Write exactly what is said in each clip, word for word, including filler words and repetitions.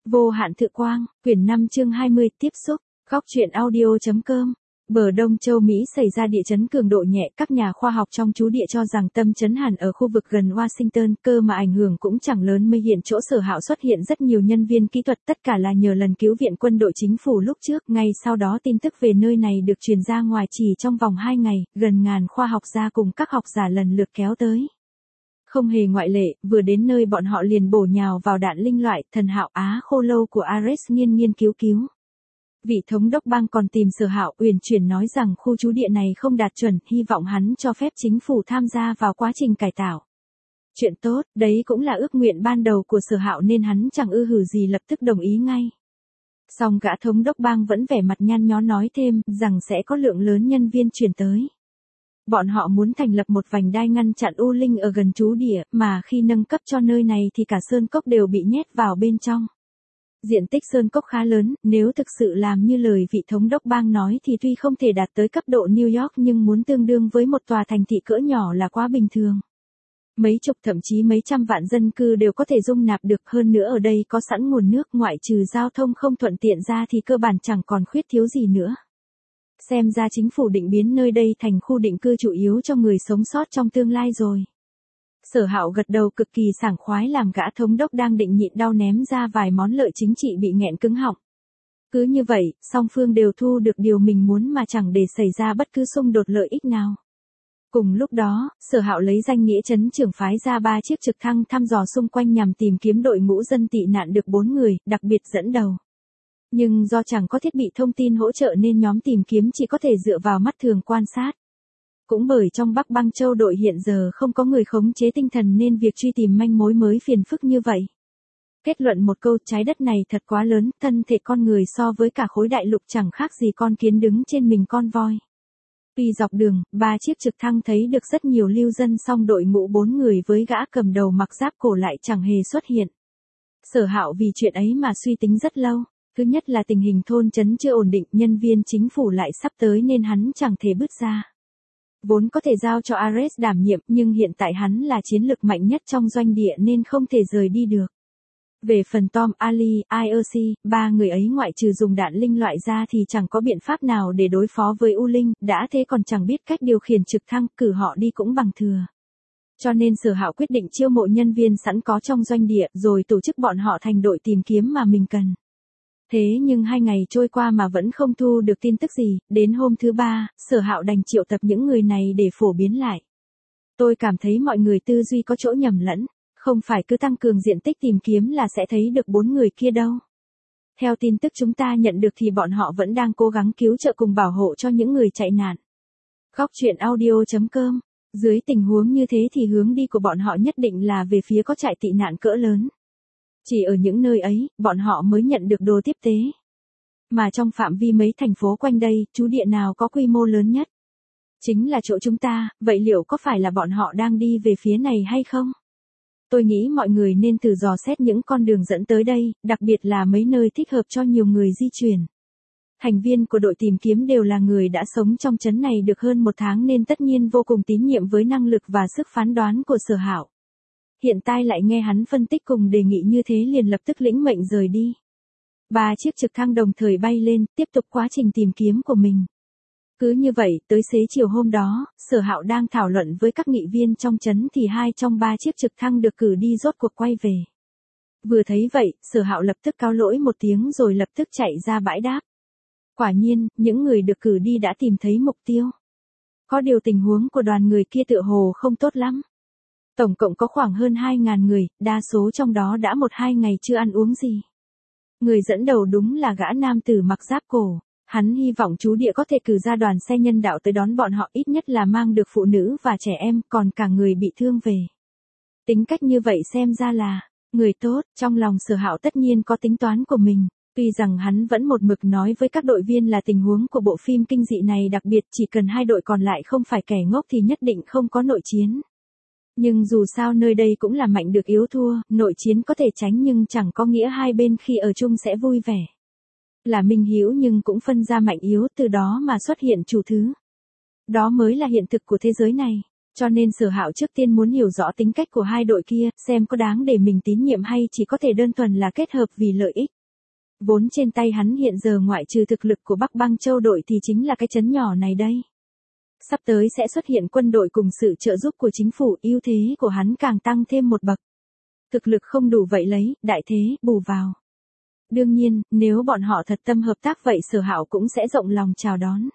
Vô hạn thực quang, quyển năm chương hai mươi, tiếp xúc, góc truyện audio.com. Bờ Đông châu Mỹ xảy ra địa chấn cường độ nhẹ, các nhà khoa học trong trú địa cho rằng tâm chấn hẳn ở khu vực gần Washington, cơ mà ảnh hưởng cũng chẳng lớn. Mây hiện chỗ Sở Hạo xuất hiện rất nhiều nhân viên kỹ thuật, tất cả là nhờ lần cứu viện quân đội chính phủ lúc trước. Ngay sau đó tin tức về nơi này được truyền ra ngoài, chỉ trong vòng hai ngày, gần ngàn khoa học gia cùng các học giả lần lượt kéo tới. Không hề ngoại lệ, vừa đến nơi bọn họ liền bổ nhào vào đạn linh loại, thần hạo Á khô lâu của Ares nghiên nghiên cứu cứu. Vị thống đốc bang còn tìm Sở Hạo uyển chuyển nói rằng khu trú địa này không đạt chuẩn, hy vọng hắn cho phép chính phủ tham gia vào quá trình cải tạo. Chuyện tốt, đấy cũng là ước nguyện ban đầu của Sở Hạo nên hắn chẳng ư hử gì lập tức đồng ý ngay. Song gã thống đốc bang vẫn vẻ mặt nhăn nhó nói thêm rằng sẽ có lượng lớn nhân viên chuyển tới. Bọn họ muốn thành lập một vành đai ngăn chặn U Linh ở gần trú địa, mà khi nâng cấp cho nơi này thì cả sơn cốc đều bị nhét vào bên trong. Diện tích sơn cốc khá lớn, nếu thực sự làm như lời vị thống đốc bang nói thì tuy không thể đạt tới cấp độ New York nhưng muốn tương đương với một tòa thành thị cỡ nhỏ là quá bình thường. Mấy chục thậm chí mấy trăm vạn dân cư đều có thể dung nạp được, hơn nữa ở đây có sẵn nguồn nước, ngoại trừ giao thông không thuận tiện ra thì cơ bản chẳng còn khuyết thiếu gì nữa. Xem ra chính phủ định biến nơi đây thành khu định cư chủ yếu cho người sống sót trong tương lai rồi. Sở Hạo gật đầu cực kỳ sảng khoái, làm gã thống đốc đang định nhịn đau ném ra vài món lợi chính trị bị nghẹn cứng họng. Cứ như vậy, song phương đều thu được điều mình muốn mà chẳng để xảy ra bất cứ xung đột lợi ích nào. Cùng lúc đó, Sở Hạo lấy danh nghĩa trấn trưởng phái ra ba chiếc trực thăng thăm dò xung quanh nhằm tìm kiếm đội ngũ dân tị nạn được bốn người, đặc biệt dẫn đầu. Nhưng do chẳng có thiết bị thông tin hỗ trợ nên nhóm tìm kiếm chỉ có thể dựa vào mắt thường quan sát. Cũng bởi trong Bắc Băng Châu đội hiện giờ không có người khống chế tinh thần nên việc truy tìm manh mối mới phiền phức như vậy. Kết luận một câu, trái đất này thật quá lớn, thân thể con người so với cả khối đại lục chẳng khác gì con kiến đứng trên mình con voi. Tuy dọc đường, ba chiếc trực thăng thấy được rất nhiều lưu dân, song đội ngũ bốn người với gã cầm đầu mặc giáp cổ lại chẳng hề xuất hiện. Sở Hạo vì chuyện ấy mà suy tính rất lâu. Thứ nhất là tình hình thôn trấn chưa ổn định, nhân viên chính phủ lại sắp tới nên hắn chẳng thể bứt ra. Vốn có thể giao cho Ares đảm nhiệm nhưng hiện tại hắn là chiến lực mạnh nhất trong doanh địa nên không thể rời đi được. Về phần Tom, Ali, i o xê, ba người ấy ngoại trừ dùng đạn linh loại ra thì chẳng có biện pháp nào để đối phó với U Linh, đã thế còn chẳng biết cách điều khiển trực thăng, cử họ đi cũng bằng thừa. Cho nên Sở Hạo quyết định chiêu mộ nhân viên sẵn có trong doanh địa rồi tổ chức bọn họ thành đội tìm kiếm mà mình cần. Thế nhưng hai ngày trôi qua mà vẫn không thu được tin tức gì, đến hôm thứ ba, Sở Hạo đành triệu tập những người này để phổ biến lại. Tôi cảm thấy mọi người tư duy có chỗ nhầm lẫn, không phải cứ tăng cường diện tích tìm kiếm là sẽ thấy được bốn người kia đâu. Theo tin tức chúng ta nhận được thì bọn họ vẫn đang cố gắng cứu trợ cùng bảo hộ cho những người chạy nạn. Góc truyện audio.com. Dưới tình huống như thế thì hướng đi của bọn họ nhất định là về phía có trại tị nạn cỡ lớn. Chỉ ở những nơi ấy, bọn họ mới nhận được đồ tiếp tế. Mà trong phạm vi mấy thành phố quanh đây, trú địa nào có quy mô lớn nhất? Chính là chỗ chúng ta, vậy liệu có phải là bọn họ đang đi về phía này hay không? Tôi nghĩ mọi người nên thử dò xét những con đường dẫn tới đây, đặc biệt là mấy nơi thích hợp cho nhiều người di chuyển. Thành viên của đội tìm kiếm đều là người đã sống trong trấn này được hơn một tháng nên tất nhiên vô cùng tín nhiệm với năng lực và sức phán đoán của Sở Hạo. Hiện tại lại nghe hắn phân tích cùng đề nghị như thế liền lập tức lĩnh mệnh rời đi. Ba chiếc trực thăng đồng thời bay lên, tiếp tục quá trình tìm kiếm của mình. Cứ như vậy, tới xế chiều hôm đó, Sở Hạo đang thảo luận với các nghị viên trong trấn thì hai trong ba chiếc trực thăng được cử đi rốt cuộc quay về. Vừa thấy vậy, Sở Hạo lập tức cáo lỗi một tiếng rồi lập tức chạy ra bãi đáp. Quả nhiên, những người được cử đi đã tìm thấy mục tiêu. Có điều tình huống của đoàn người kia tựa hồ không tốt lắm. Tổng cộng có khoảng hơn hai nghìn người, đa số trong đó đã một hai ngày chưa ăn uống gì. Người dẫn đầu đúng là gã nam tử mặc giáp cổ. Hắn hy vọng trú địa có thể cử ra đoàn xe nhân đạo tới đón bọn họ, ít nhất là mang được phụ nữ và trẻ em, còn cả người bị thương về. Tính cách như vậy xem ra là người tốt, trong lòng Sở Hạo tất nhiên có tính toán của mình. Tuy rằng hắn vẫn một mực nói với các đội viên là tình huống của bộ phim kinh dị này đặc biệt, chỉ cần hai đội còn lại không phải kẻ ngốc thì nhất định không có nội chiến. Nhưng dù sao nơi đây cũng là mạnh được yếu thua, nội chiến có thể tránh nhưng chẳng có nghĩa hai bên khi ở chung sẽ vui vẻ. Là minh hữu nhưng cũng phân ra mạnh yếu, từ đó mà xuất hiện chủ thứ. Đó mới là hiện thực của thế giới này. Cho nên Sở Hạo trước tiên muốn hiểu rõ tính cách của hai đội kia, xem có đáng để mình tín nhiệm hay chỉ có thể đơn thuần là kết hợp vì lợi ích. Vốn trên tay hắn hiện giờ ngoại trừ thực lực của Bắc Băng Châu đội thì chính là cái trấn nhỏ này đây. Sắp tới sẽ xuất hiện quân đội cùng sự trợ giúp của chính phủ, ưu thế của hắn càng tăng thêm một bậc. Thực lực không đủ vậy lấy, đại thế, bù vào. Đương nhiên, nếu bọn họ thật tâm hợp tác vậy Sở Hạo cũng sẽ rộng lòng chào đón.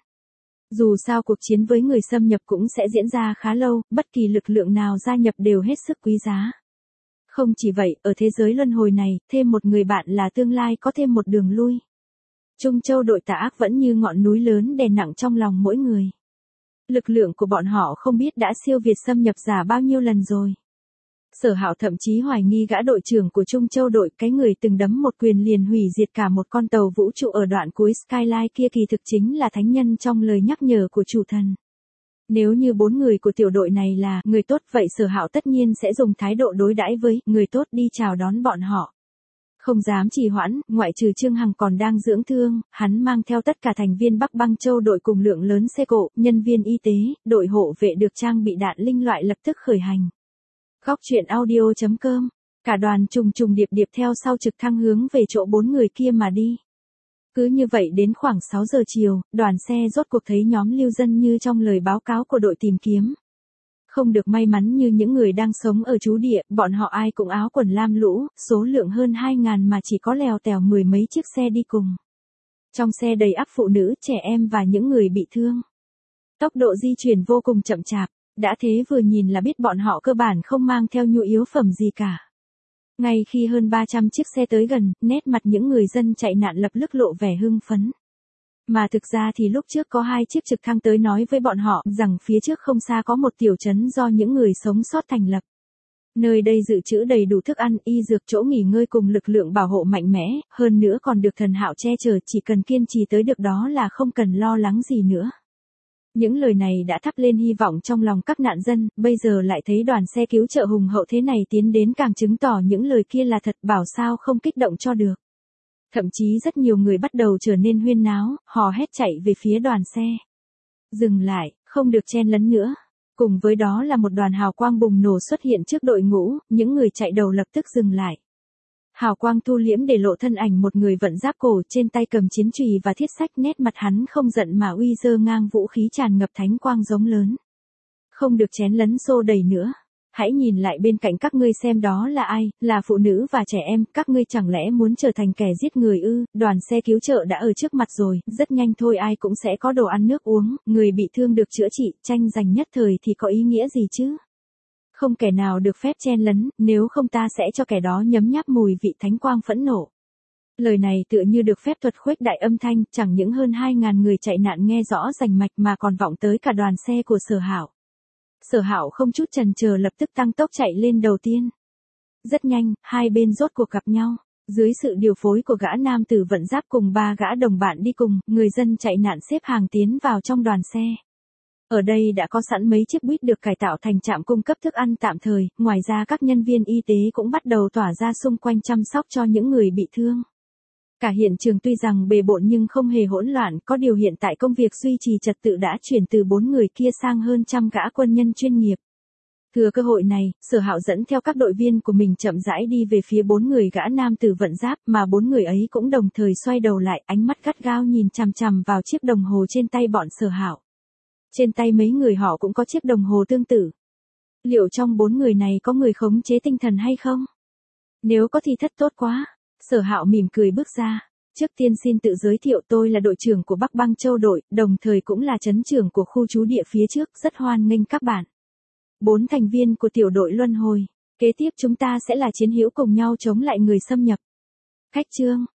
Dù sao cuộc chiến với người xâm nhập cũng sẽ diễn ra khá lâu, bất kỳ lực lượng nào gia nhập đều hết sức quý giá. Không chỉ vậy, ở thế giới luân hồi này, thêm một người bạn là tương lai có thêm một đường lui. Trung Châu đội tà ác vẫn như ngọn núi lớn đè nặng trong lòng mỗi người. Lực lượng của bọn họ không biết đã siêu việt xâm nhập giả bao nhiêu lần rồi. Sở Hạo thậm chí hoài nghi gã đội trưởng của Trung Châu đội, cái người từng đấm một quyền liền hủy diệt cả một con tàu vũ trụ ở đoạn cuối Skyline kia kỳ thực chính là thánh nhân trong lời nhắc nhở của chủ thần. Nếu như bốn người của tiểu đội này là người tốt vậy Sở Hạo tất nhiên sẽ dùng thái độ đối đãi với người tốt đi chào đón bọn họ. Không dám trì hoãn, ngoại trừ Trương Hằng còn đang dưỡng thương, hắn mang theo tất cả thành viên Bắc Băng Châu đội cùng lượng lớn xe cộ, nhân viên y tế, đội hộ vệ được trang bị đạn linh loại lập tức khởi hành. Góc truyện audio chấm com, cả đoàn trùng trùng điệp điệp theo sau trực thăng hướng về chỗ bốn người kia mà đi. Cứ như vậy đến khoảng sáu giờ chiều, đoàn xe rốt cuộc thấy nhóm lưu dân như trong lời báo cáo của đội tìm kiếm. Không được may mắn như những người đang sống ở trú địa, bọn họ ai cũng áo quần lam lũ, số lượng hơn hai ngàn mà chỉ có lèo tèo mười mấy chiếc xe đi cùng. Trong xe đầy ắp phụ nữ, trẻ em và những người bị thương. Tốc độ di chuyển vô cùng chậm chạp, đã thế vừa nhìn là biết bọn họ cơ bản không mang theo nhu yếu phẩm gì cả. Ngay khi hơn ba trăm chiếc xe tới gần, nét mặt những người dân chạy nạn lập tức lộ vẻ hưng phấn. Mà thực ra thì lúc trước có hai chiếc trực thăng tới nói với bọn họ rằng phía trước không xa có một tiểu trấn do những người sống sót thành lập. Nơi đây dự trữ đầy đủ thức ăn, y dược, chỗ nghỉ ngơi cùng lực lượng bảo hộ mạnh mẽ, hơn nữa còn được thần Hạo che chở, chỉ cần kiên trì tới được đó là không cần lo lắng gì nữa. Những lời này đã thắp lên hy vọng trong lòng các nạn dân, bây giờ lại thấy đoàn xe cứu trợ hùng hậu thế này tiến đến càng chứng tỏ những lời kia là thật, bảo sao không kích động cho được. Thậm chí rất nhiều người bắt đầu trở nên huyên náo, hò hét chạy về phía đoàn xe. Dừng lại, không được chen lấn nữa. Cùng với đó là một đoàn hào quang bùng nổ xuất hiện trước đội ngũ, những người chạy đầu lập tức dừng lại. Hào quang thu liễm để lộ thân ảnh một người vận giáp cổ, trên tay cầm chiến chùy và thiết sách, nét mặt hắn không giận mà uy dơ ngang vũ khí tràn ngập thánh quang giống lớn. Không được chén lấn xô đẩy nữa. Hãy nhìn lại bên cạnh các ngươi xem đó là ai, là phụ nữ và trẻ em, các ngươi chẳng lẽ muốn trở thành kẻ giết người ư? Đoàn xe cứu trợ đã ở trước mặt rồi, rất nhanh thôi ai cũng sẽ có đồ ăn nước uống, người bị thương được chữa trị, tranh giành nhất thời thì có ý nghĩa gì chứ? Không kẻ nào được phép chen lấn, nếu không ta sẽ cho kẻ đó nhấm nháp mùi vị thánh quang phẫn nộ. Lời này tựa như được phép thuật khuếch đại âm thanh, chẳng những hơn hai ngàn người chạy nạn nghe rõ rành mạch mà còn vọng tới cả đoàn xe của Sở Hạo. Sở Hạo không chút chần chờ lập tức tăng tốc chạy lên đầu tiên. Rất nhanh, hai bên rốt cuộc gặp nhau. Dưới sự điều phối của gã nam tử vận giáp cùng ba gã đồng bạn đi cùng, người dân chạy nạn xếp hàng tiến vào trong đoàn xe. Ở đây đã có sẵn mấy chiếc buýt được cải tạo thành trạm cung cấp thức ăn tạm thời, ngoài ra các nhân viên y tế cũng bắt đầu tỏa ra xung quanh chăm sóc cho những người bị thương. Cả hiện trường tuy rằng bề bộn nhưng không hề hỗn loạn, có điều hiện tại công việc duy trì trật tự đã chuyển từ bốn người kia sang hơn trăm gã quân nhân chuyên nghiệp. Thừa cơ hội này, Sở Hạo dẫn theo các đội viên của mình chậm rãi đi về phía bốn người gã nam tử vận giáp, mà bốn người ấy cũng đồng thời xoay đầu lại, ánh mắt gắt gao nhìn chằm chằm vào chiếc đồng hồ trên tay bọn Sở Hạo. Trên tay mấy người họ cũng có chiếc đồng hồ tương tự. Liệu trong bốn người này có người khống chế tinh thần hay không? Nếu có thì thật tốt quá. Sở Hạo mỉm cười bước ra. Trước tiên xin tự giới thiệu, tôi là đội trưởng của Bắc Băng Châu đội, đồng thời cũng là trấn trưởng của khu trú địa phía trước, rất hoan nghênh các bạn. Bốn thành viên của tiểu đội luân hồi. Kế tiếp chúng ta sẽ là chiến hữu cùng nhau chống lại người xâm nhập. Khách trương,